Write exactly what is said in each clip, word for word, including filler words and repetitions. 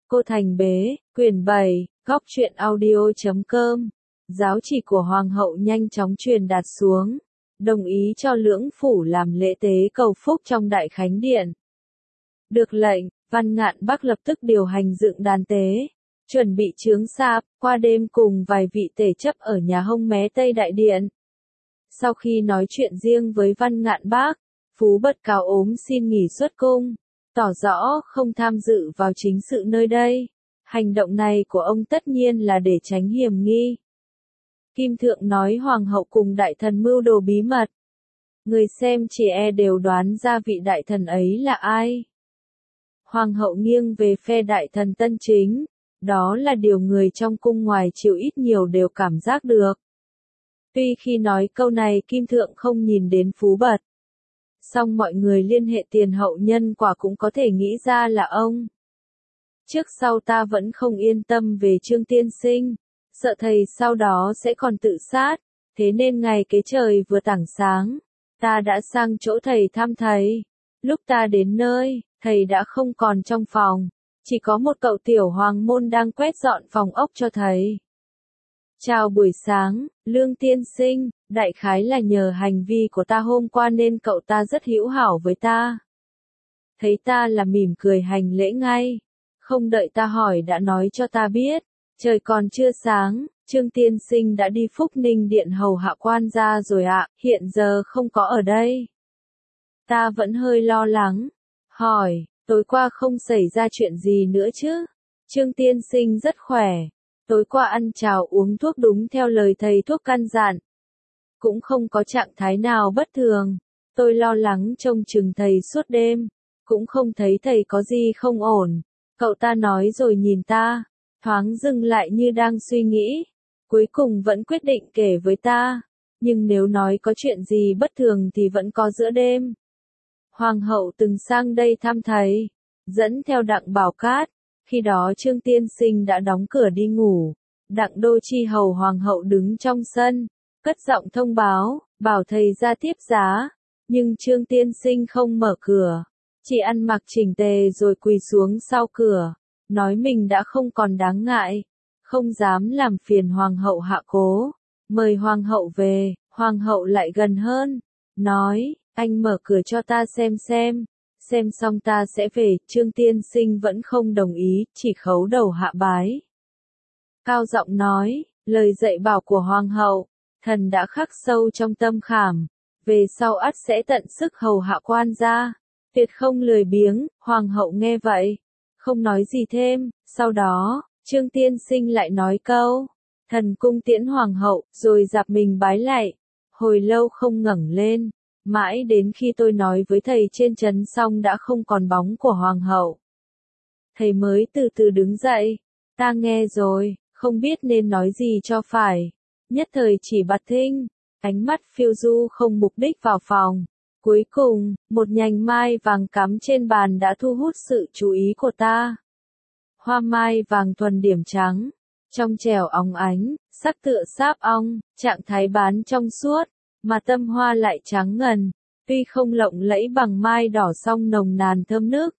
Cô Thành Bế, quyển bảy, góc truyện audio chấm com. Giáo chỉ của Hoàng hậu nhanh chóng truyền đạt xuống, đồng ý cho Lưỡng Phủ làm lễ tế cầu phúc trong Đại Khánh Điện. Được lệnh, Văn Ngạn Bắc lập tức điều hành dựng đàn tế, chuẩn bị chướng sạp, qua đêm cùng vài vị tể chấp ở nhà hông mé Tây Đại Điện. Sau khi nói chuyện riêng với Văn Ngạn Bắc, Phú Bật cáo ốm xin nghỉ xuất cung, tỏ rõ không tham dự vào chính sự nơi đây. Hành động này của ông tất nhiên là để tránh hiểm nghi. Kim Thượng nói Hoàng hậu cùng đại thần mưu đồ bí mật. Người xem chỉ e đều đoán ra vị đại thần ấy là ai. Hoàng hậu nghiêng về phe đại thần Tân Chính, đó là điều người trong cung ngoài triều ít nhiều đều cảm giác được. Tuy khi nói câu này Kim Thượng không nhìn đến Phú Bật, song mọi người liên hệ tiền hậu nhân quả cũng có thể nghĩ ra là ông. Trước sau ta vẫn không yên tâm về Trương Tiên Sinh, sợ thầy sau đó sẽ còn tự sát, thế nên ngày kế trời vừa tảng sáng, ta đã sang chỗ thầy thăm thầy. Lúc ta đến nơi, thầy đã không còn trong phòng, chỉ có một cậu tiểu hoàng môn đang quét dọn phòng ốc cho thầy. Chào buổi sáng, Lương Tiên Sinh, đại khái là nhờ hành vi của ta hôm qua nên cậu ta rất hữu hảo với ta. Thấy ta là mỉm cười hành lễ ngay, không đợi ta hỏi đã nói cho ta biết, trời còn chưa sáng, Trương Tiên Sinh đã đi Phúc Ninh Điện hầu hạ quan gia rồi ạ, hiện giờ không có ở đây. Ta vẫn hơi lo lắng, hỏi, tối qua không xảy ra chuyện gì nữa chứ? Trương Tiên Sinh rất khỏe, tối qua ăn cháo uống thuốc đúng theo lời thầy thuốc căn dặn. Cũng không có trạng thái nào bất thường, tôi lo lắng trông chừng thầy suốt đêm, cũng không thấy thầy có gì không ổn. Cậu ta nói rồi nhìn ta, thoáng dừng lại như đang suy nghĩ, cuối cùng vẫn quyết định kể với ta, nhưng nếu nói có chuyện gì bất thường thì vẫn có giữa đêm. Hoàng hậu từng sang đây thăm thầy, dẫn theo Đặng Bảo Cát, khi đó Trương Tiên Sinh đã đóng cửa đi ngủ, Đặng Đô Chi hầu Hoàng hậu đứng trong sân, cất giọng thông báo, bảo thầy ra tiếp giá, nhưng Trương Tiên Sinh không mở cửa, chỉ ăn mặc chỉnh tề rồi quỳ xuống sau cửa, nói mình đã không còn đáng ngại, không dám làm phiền Hoàng hậu hạ cố, mời Hoàng hậu về. Hoàng hậu lại gần hơn, nói, anh mở cửa cho ta xem xem, xem xong ta sẽ về. Trương Tiên Sinh vẫn không đồng ý, chỉ khấu đầu hạ bái. Cao giọng nói, lời dạy bảo của Hoàng hậu, thần đã khắc sâu trong tâm khảm, về sau ắt sẽ tận sức hầu hạ quan gia, tuyệt không lười biếng. Hoàng hậu nghe vậy, không nói gì thêm, sau đó, Trương Tiên Sinh lại nói câu, thần cung tiễn Hoàng hậu, rồi dạp mình bái lạy, hồi lâu không ngẩng lên, mãi đến khi tôi nói với thầy trên trấn xong đã không còn bóng của Hoàng hậu. Thầy mới từ từ đứng dậy, ta nghe rồi, không biết nên nói gì cho phải, nhất thời chỉ bặt thinh, ánh mắt phiêu du không mục đích vào phòng. Cuối cùng, một nhành mai vàng cắm trên bàn đã thu hút sự chú ý của ta. Hoa mai vàng thuần điểm trắng, trong trẻo óng ánh, sắc tựa sáp ong, trạng thái bán trong suốt, mà tâm hoa lại trắng ngần, tuy không lộng lẫy bằng mai đỏ song nồng nàn thơm nức.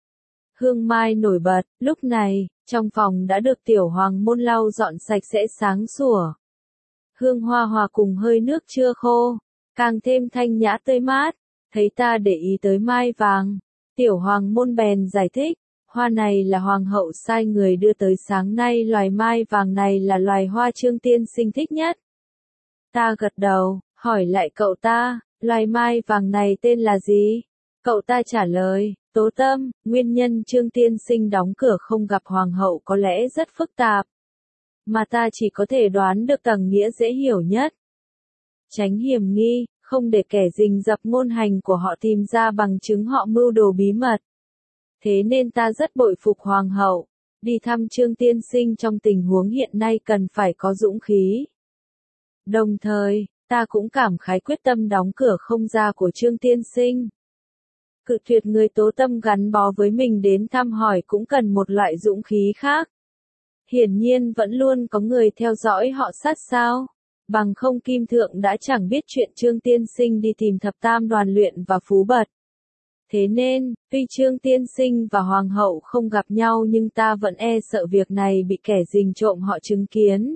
Hương mai nổi bật, lúc này, trong phòng đã được tiểu hoàng môn lau dọn sạch sẽ sáng sủa. Hương hoa hòa cùng hơi nước chưa khô, càng thêm thanh nhã tươi mát. Thấy ta để ý tới mai vàng, tiểu hoàng môn bèn giải thích, hoa này là Hoàng hậu sai người đưa tới sáng nay, loài mai vàng này là loài hoa Trương Tiên Sinh thích nhất. Ta gật đầu, hỏi lại cậu ta, loài mai vàng này tên là gì? Cậu ta trả lời, Tố Tâm. Nguyên nhân Trương Tiên Sinh đóng cửa không gặp Hoàng hậu có lẽ rất phức tạp, mà ta chỉ có thể đoán được tầng nghĩa dễ hiểu nhất. Tránh hiểm nghi, không để kẻ rình rập ngôn hành của họ tìm ra bằng chứng họ mưu đồ bí mật. Thế nên ta rất bội phục Hoàng hậu, đi thăm Trương Tiên Sinh trong tình huống hiện nay cần phải có dũng khí. Đồng thời, ta cũng cảm khái quyết tâm đóng cửa không ra của Trương Tiên Sinh. Cự tuyệt người Tố Tâm gắn bó với mình đến thăm hỏi cũng cần một loại dũng khí khác. Hiển nhiên vẫn luôn có người theo dõi họ sát sao. Bằng không Kim Thượng đã chẳng biết chuyện Trương Tiên Sinh đi tìm thập tam đoàn luyện và Phú Bật. Thế nên, tuy Trương tiên sinh và hoàng hậu không gặp nhau nhưng ta vẫn e sợ việc này bị kẻ rình trộm họ chứng kiến.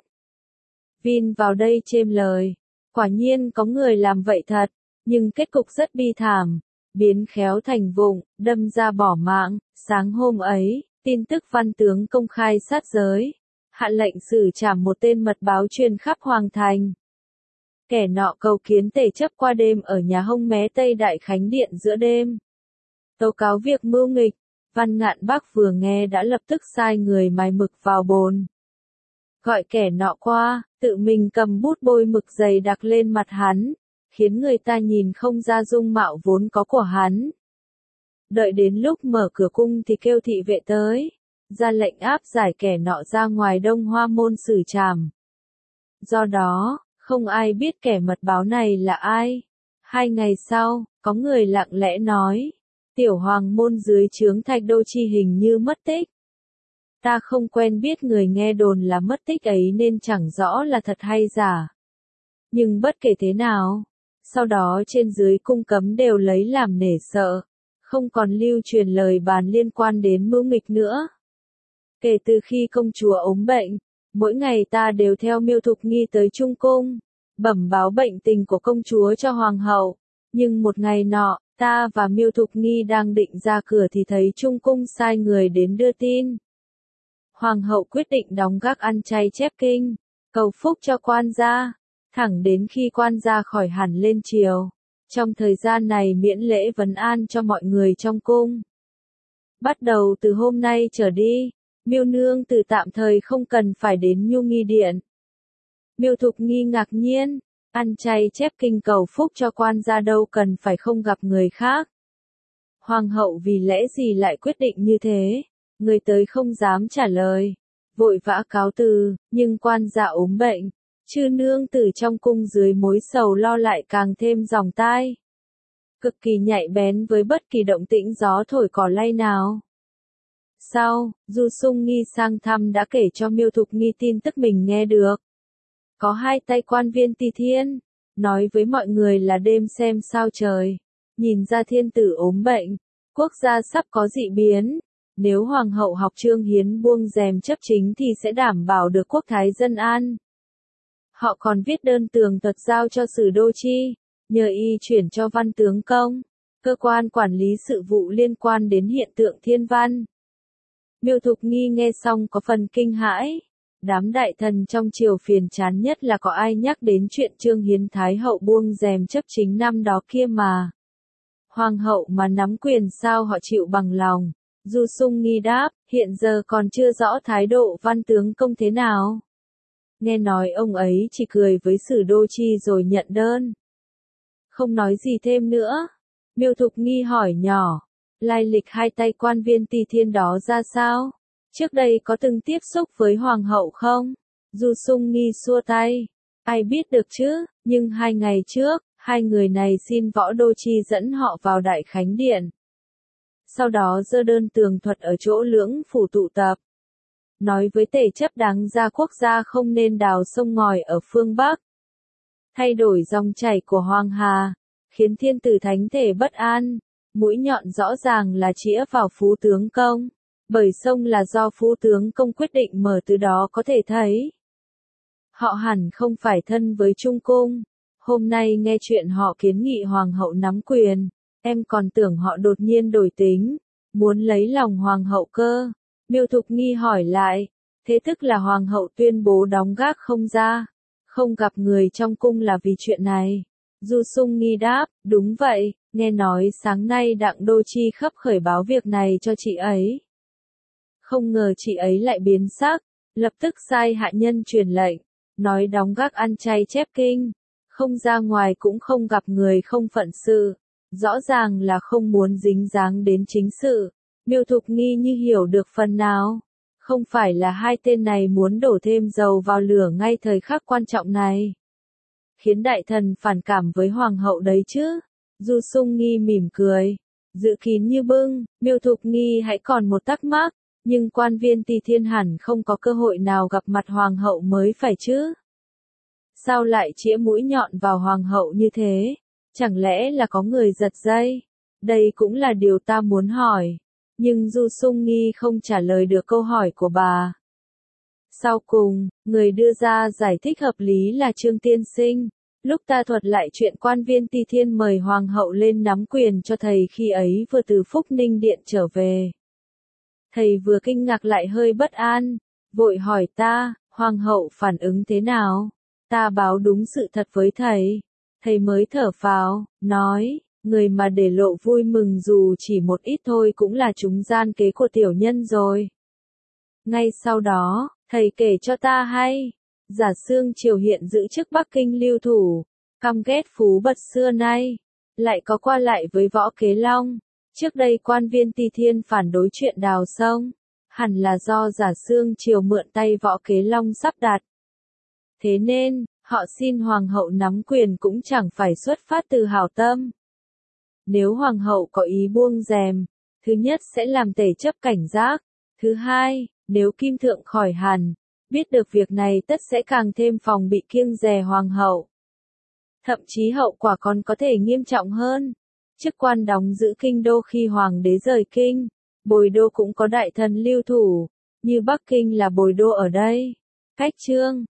Vin vào đây chêm lời. Quả nhiên có người làm vậy thật, nhưng kết cục rất bi thảm, biến khéo thành vụng, đâm ra bỏ mạng. Sáng hôm ấy, tin tức văn tướng công khai sát giới, hạ lệnh xử trảm một tên mật báo truyền khắp hoàng thành. Kẻ nọ cầu kiến tể chấp qua đêm ở nhà hông mé Tây Đại Khánh Điện giữa đêm. Tố cáo việc mưu nghịch, Văn Ngạn Bắc vừa nghe đã lập tức sai người mài mực vào bồn. Gọi kẻ nọ qua, tự mình cầm bút bôi mực dày đặc lên mặt hắn, khiến người ta nhìn không ra dung mạo vốn có của hắn. Đợi đến lúc mở cửa cung thì kêu thị vệ tới, ra lệnh áp giải kẻ nọ ra ngoài Đông Hoa môn xử trảm. Do đó, không ai biết kẻ mật báo này là ai. Hai ngày sau, có người lặng lẽ nói, tiểu hoàng môn dưới trướng Thạch Đô Chi hình như mất tích. Ta không quen biết người nghe đồn là mất tích ấy nên chẳng rõ là thật hay giả. Nhưng bất kể thế nào, sau đó trên dưới cung cấm đều lấy làm nể sợ, không còn lưu truyền lời bàn liên quan đến mưu nghịch nữa. Kể từ khi công chúa ốm bệnh, mỗi ngày ta đều theo Miêu Thục Nghi tới Trung Cung, bẩm báo bệnh tình của công chúa cho hoàng hậu. Nhưng một ngày nọ, ta và Miêu Thục Nghi đang định ra cửa thì thấy Trung Cung sai người đến đưa tin. Hoàng hậu quyết định đóng gác ăn chay chép kinh, cầu phúc cho quan gia, thẳng đến khi quan gia khỏi hẳn lên triều. Trong thời gian này miễn lễ vấn an cho mọi người trong cung. Bắt đầu từ hôm nay trở đi, Miêu nương từ tạm thời không cần phải đến Nhu Nghi Điện. Miêu Thục Nghi ngạc nhiên, ăn chay chép kinh cầu phúc cho quan gia đâu cần phải không gặp người khác. Hoàng hậu vì lẽ gì lại quyết định như thế? Người tới không dám trả lời, vội vã cáo từ, nhưng quan gia ốm bệnh, chư nương tử trong cung dưới mối sầu lo lại càng thêm dòng tai. Cực kỳ nhạy bén với bất kỳ động tĩnh gió thổi cỏ lay nào. Sau, Du Sung Nghi sang thăm đã kể cho Miêu Thục Nghi tin tức mình nghe được. Có hai tay quan viên Tỳ Thiên, nói với mọi người là đêm xem sao trời, nhìn ra thiên tử ốm bệnh, quốc gia sắp có dị biến. Nếu hoàng hậu học Trương Hiến buông rèm chấp chính thì sẽ đảm bảo được quốc thái dân an. Họ còn viết đơn tường tật giao cho Sử Đô Chi, nhờ y chuyển cho Văn Tướng Công, cơ quan quản lý sự vụ liên quan đến hiện tượng thiên văn. Miêu Thục Nghi nghe xong có phần kinh hãi. Đám đại thần trong triều phiền chán nhất là có ai nhắc đến chuyện Trương Hiến Thái hậu buông rèm chấp chính năm đó kia mà. Hoàng hậu mà nắm quyền sao họ chịu bằng lòng. Du Sung Nghi đáp, hiện giờ còn chưa rõ thái độ Văn Tướng Công thế nào. Nghe nói ông ấy chỉ cười với Sử Đô Chi rồi nhận đơn. Không nói gì thêm nữa. Miêu Thục Nghi hỏi nhỏ, lai lịch hai tay quan viên Tỳ Thiên đó ra sao? Trước đây có từng tiếp xúc với hoàng hậu không? Du Sung Nghi xua tay. Ai biết được chứ, nhưng hai ngày trước, hai người này xin Võ Đô Chi dẫn họ vào Đại Khánh Điện. Sau đó dơ đơn tường thuật ở chỗ lưỡng phủ tụ tập. Nói với tể chấp đáng ra quốc gia không nên đào sông ngòi ở phương Bắc. Thay đổi dòng chảy của Hoàng Hà, khiến thiên tử thánh thể bất an. Mũi nhọn rõ ràng là chĩa vào Phú Tướng Công. Bởi sông là do Phú Tướng Công quyết định mở từ đó có thể thấy. Họ hẳn không phải thân với Trung Cung. Hôm nay nghe chuyện họ kiến nghị hoàng hậu nắm quyền. Em còn tưởng họ đột nhiên đổi tính, muốn lấy lòng hoàng hậu cơ. Miêu Thục Nghi hỏi lại, thế tức là hoàng hậu tuyên bố đóng gác không ra, không gặp người trong cung là vì chuyện này. Du Sung Nghi đáp, đúng vậy, nghe nói sáng nay Đặng Đô Chi khấp khởi báo việc này cho chị ấy. Không ngờ chị ấy lại biến sắc, lập tức sai hạ nhân truyền lệnh, nói đóng gác ăn chay chép kinh, không ra ngoài cũng không gặp người không phận sự. Rõ ràng là không muốn dính dáng đến chính sự. Miêu Thục Nghi như hiểu được phần nào. Không phải là hai tên này muốn đổ thêm dầu vào lửa ngay thời khắc quan trọng này. Khiến đại thần phản cảm với hoàng hậu đấy chứ. Du Sung Nghi mỉm cười, giữ kín như bưng. Miêu Thục Nghi hãy còn một thắc mắc, nhưng quan viên Tỳ Thiên hẳn không có cơ hội nào gặp mặt hoàng hậu mới phải chứ. Sao lại chĩa mũi nhọn vào hoàng hậu như thế? Chẳng lẽ là có người giật dây? Đây cũng là điều ta muốn hỏi. Nhưng Du Sung Nghi không trả lời được câu hỏi của bà. Sau cùng, người đưa ra giải thích hợp lý là Trương Tiên Sinh. Lúc ta thuật lại chuyện quan viên Ti Thiên mời Hoàng hậu lên nắm quyền cho thầy khi ấy vừa từ Phúc Ninh Điện trở về. Thầy vừa kinh ngạc lại hơi bất an, vội hỏi ta, Hoàng hậu phản ứng thế nào? Ta báo đúng sự thật với thầy. Thầy mới thở phào, nói, người mà để lộ vui mừng dù chỉ một ít thôi cũng là chúng gian kế của tiểu nhân rồi. Ngay sau đó, thầy kể cho ta hay, Giả Xương Triều hiện giữ chức Bắc Kinh lưu thủ, căm ghét Phú Bật xưa nay, lại có qua lại với Võ Kế Long. Trước đây quan viên Ti Thiên phản đối chuyện đào sông, hẳn là do Giả Xương Triều mượn tay Võ Kế Long sắp đặt. Thế nên, họ xin Hoàng hậu nắm quyền cũng chẳng phải xuất phát từ hảo tâm. Nếu Hoàng hậu có ý buông rèm, thứ nhất sẽ làm tể chấp cảnh giác, thứ hai, nếu Kim Thượng khỏi hẳn, biết được việc này tất sẽ càng thêm phòng bị kiêng dè Hoàng hậu. Thậm chí hậu quả còn có thể nghiêm trọng hơn. Chức quan đóng giữ kinh đô khi Hoàng đế rời kinh, Bồi Đô cũng có đại thần lưu thủ, như Bắc Kinh là Bồi Đô ở đây. Cách Trương